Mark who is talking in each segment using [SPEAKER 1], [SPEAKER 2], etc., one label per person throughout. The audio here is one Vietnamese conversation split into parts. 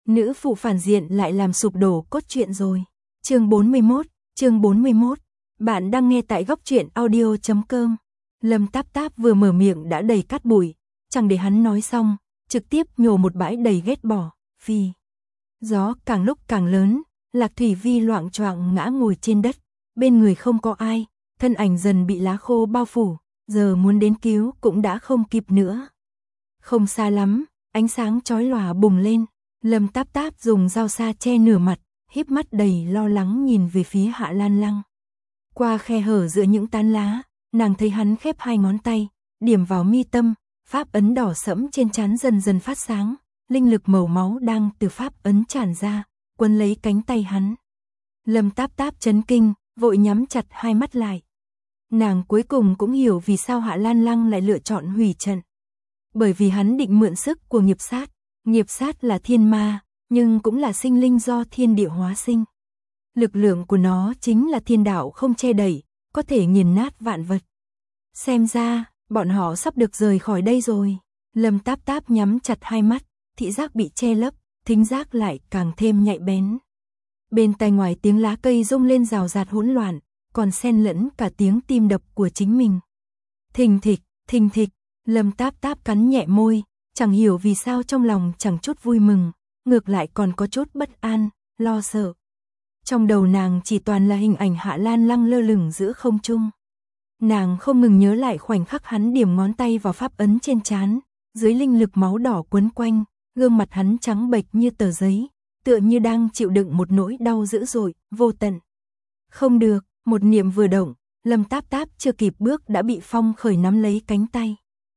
[SPEAKER 1] Nữ phụ phản diện lại làm sụp đổ cốt truyện rồi. Chương 41. Bạn đang nghe tại góc truyện audio.com. Lâm Táp Táp vừa mở miệng đã đầy cát bụi, chẳng để hắn nói xong, trực tiếp nhổ một bãi đầy ghét bỏ. Phi. Gió càng lúc càng lớn, Lạc Thủy Vi loạng choạng ngã ngồi trên đất, bên người không có ai, thân ảnh dần bị lá khô bao phủ, giờ muốn đến cứu cũng đã không kịp nữa. Không xa lắm, ánh sáng chói lòa bùng lên, Lâm Táp Táp dùng dao sa che nửa mặt, híp mắt đầy lo lắng nhìn về phía Hạ Lan Lăng. Qua khe hở giữa những tán lá, nàng thấy hắn khép hai ngón tay, điểm vào mi tâm, pháp ấn đỏ sẫm trên trán dần dần phát sáng, linh lực màu máu đang từ pháp ấn tràn ra, quấn lấy cánh tay hắn. Lâm Táp Táp chấn kinh, vội nhắm chặt hai mắt lại. Nàng cuối cùng cũng hiểu vì sao Hạ Lan Lăng lại lựa chọn hủy trận. Bởi vì hắn định mượn sức của nghiệp sát là thiên ma, nhưng cũng là sinh linh do thiên địa hóa sinh. Lực lượng của nó chính là thiên đạo không che đậy, có thể nghiền nát vạn vật. Xem ra, bọn họ sắp được rời khỏi đây rồi. Lâm Táp Táp nhắm chặt hai mắt, thị giác bị che lấp, thính giác lại càng thêm nhạy bén. Bên tai ngoài tiếng lá cây rung lên rào rạt hỗn loạn, còn xen lẫn cả tiếng tim đập của chính mình. Thình thịch, Lâm Táp Táp cắn nhẹ môi, chẳng hiểu vì sao trong lòng chẳng chút vui mừng, ngược lại còn có chút bất an, lo sợ. Trong đầu nàng chỉ toàn là hình ảnh Hạ Lan Lăng lơ lửng giữa không trung. Nàng không ngừng nhớ lại khoảnh khắc hắn điểm ngón tay vào pháp ấn trên trán, dưới linh lực máu đỏ quấn quanh, gương mặt hắn trắng bệch như tờ giấy, tựa như đang chịu đựng một nỗi đau dữ dội, vô tận. Không được, một niệm vừa động, Lâm Táp Táp chưa kịp bước đã bị Phong Khởi nắm lấy cánh tay.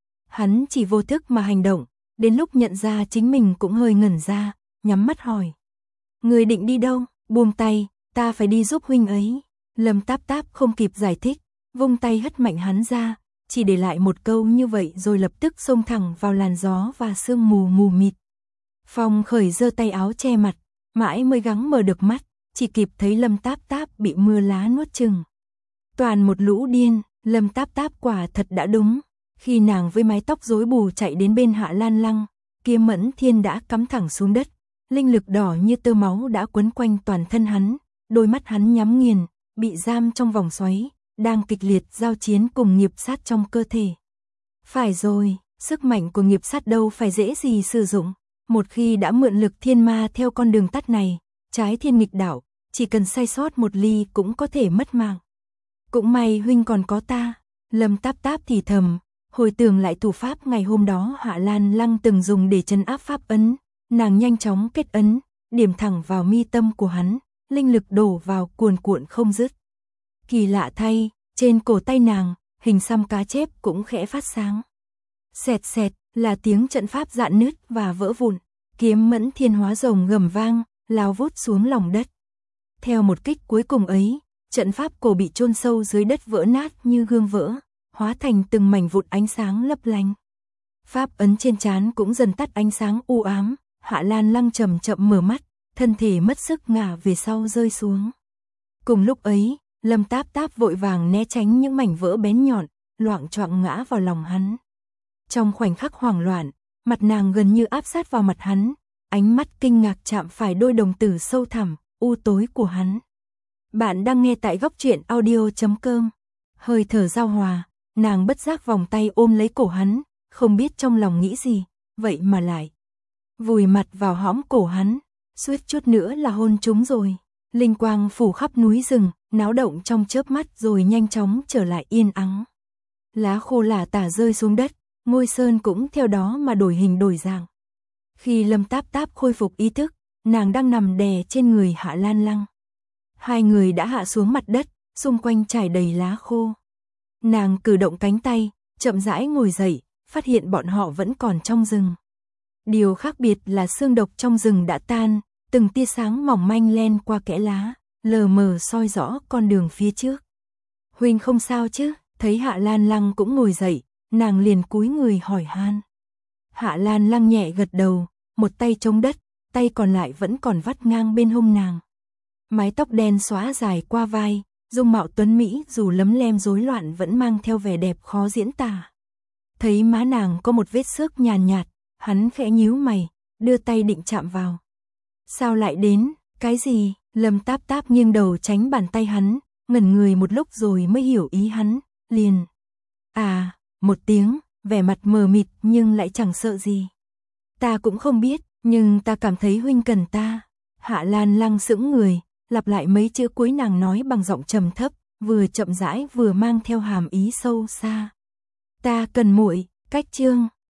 [SPEAKER 1] Hắn chỉ vô thức mà hành động, đến lúc nhận ra chính mình cũng hơi ngẩn ra, nhắm mắt hỏi. Người định đi đâu? Buông tay, ta phải đi giúp huynh ấy. Lâm Táp Táp không kịp giải thích, vung tay hất mạnh hắn ra, chỉ để lại một câu như vậy rồi lập tức xông thẳng vào làn gió và sương mù mù mịt. Phong Khởi giơ tay áo che mặt, mãi mới gắng mở được mắt, chỉ kịp thấy Lâm Táp Táp bị mưa lá nuốt chửng. Toàn một lũ điên, Lâm Táp Táp quả thật đã đúng. Khi nàng với mái tóc rối bù chạy đến bên Hạ Lan Lăng, Kiếm Mẫn Thiên đã cắm thẳng xuống đất, linh lực đỏ như tơ máu đã quấn quanh toàn thân hắn, đôi mắt hắn nhắm nghiền, bị giam trong vòng xoáy, đang kịch liệt giao chiến cùng nghiệp sát trong cơ thể. Phải rồi, sức mạnh của nghiệp sát đâu phải dễ gì sử dụng, một khi đã mượn lực thiên ma theo con đường tắt này, trái thiên nghịch đảo, chỉ cần sai sót một ly cũng có thể mất mạng. Cũng may huynh còn có ta, Lâm Táp Táp thì thầm, hồi tưởng lại thủ pháp ngày hôm đó Hạ Lan Lăng từng dùng để trấn áp pháp ấn, nàng nhanh chóng kết ấn, điểm thẳng vào mi tâm của hắn, linh lực đổ vào cuồn cuộn không dứt. Kỳ lạ thay, trên cổ tay nàng, hình xăm cá chép cũng khẽ phát sáng. Xẹt xẹt là tiếng trận pháp rạn nứt và vỡ vụn, Kiếm Mẫn Thiên hóa rồng gầm vang, lao vút xuống lòng đất. Theo một kích cuối cùng ấy, trận pháp cổ bị chôn sâu dưới đất vỡ nát như gương vỡ, hóa thành từng mảnh vụn ánh sáng lấp lánh. Pháp ấn trên trán cũng dần tắt ánh sáng u ám, Hạ Lan Lăng chậm chậm mở mắt, thân thể mất sức ngả về sau rơi xuống. Cùng lúc ấy, Lâm Táp Táp vội vàng né tránh những mảnh vỡ bén nhọn, loạng choạng ngã vào lòng hắn. Trong khoảnh khắc hoảng loạn, mặt nàng gần như áp sát vào mặt hắn, ánh mắt kinh ngạc chạm phải đôi đồng tử sâu thẳm, u tối của hắn. Bạn đang nghe tại góc truyện audio.com. Hơi thở giao hòa, nàng bất giác vòng tay ôm lấy cổ hắn, không biết trong lòng nghĩ gì, vậy mà lại vùi mặt vào hõm cổ hắn, suýt chút nữa là hôn chúng rồi. Linh quang phủ khắp núi rừng, náo động trong chớp mắt rồi nhanh chóng trở lại yên ắng. Lá khô lả tả rơi xuống đất, ngôi sơn cũng theo đó mà đổi hình đổi dạng. Khi Lâm Táp Táp khôi phục ý thức, nàng đang nằm đè trên người Hạ Lan Lăng. Hai người đã hạ xuống mặt đất, xung quanh trải đầy lá khô. Nàng cử động cánh tay, chậm rãi ngồi dậy, phát hiện bọn họ vẫn còn trong rừng. Điều khác biệt là xương độc trong rừng đã tan, từng tia sáng mỏng manh len qua kẽ lá, lờ mờ soi rõ con đường phía trước. Huynh không sao chứ? Thấy Hạ Lan Lăng cũng ngồi dậy, nàng liền cúi người hỏi han. Hạ Lan Lăng nhẹ gật đầu, một tay chống đất, tay còn lại vẫn còn vắt ngang bên hông nàng. Mái tóc đen xóa dài qua vai, dung mạo tuấn mỹ dù lấm lem rối loạn vẫn mang theo vẻ đẹp khó diễn tả. Thấy má nàng có một vết xước nhàn nhạt, hắn khẽ nhíu mày, đưa tay định chạm vào. Sao lại đến, cái gì? Lâm Táp Táp nghiêng đầu tránh bàn tay hắn, ngẩn người một lúc rồi mới hiểu ý hắn, liền. À, một tiếng, vẻ mặt mờ mịt nhưng lại chẳng sợ gì. Ta cũng không biết, nhưng ta cảm thấy huynh cần ta. Hạ Lan Lăng sững người, lặp lại mấy chữ cuối nàng nói bằng giọng trầm thấp, vừa chậm rãi vừa mang theo hàm ý sâu xa. Ta cần muội, cách chương.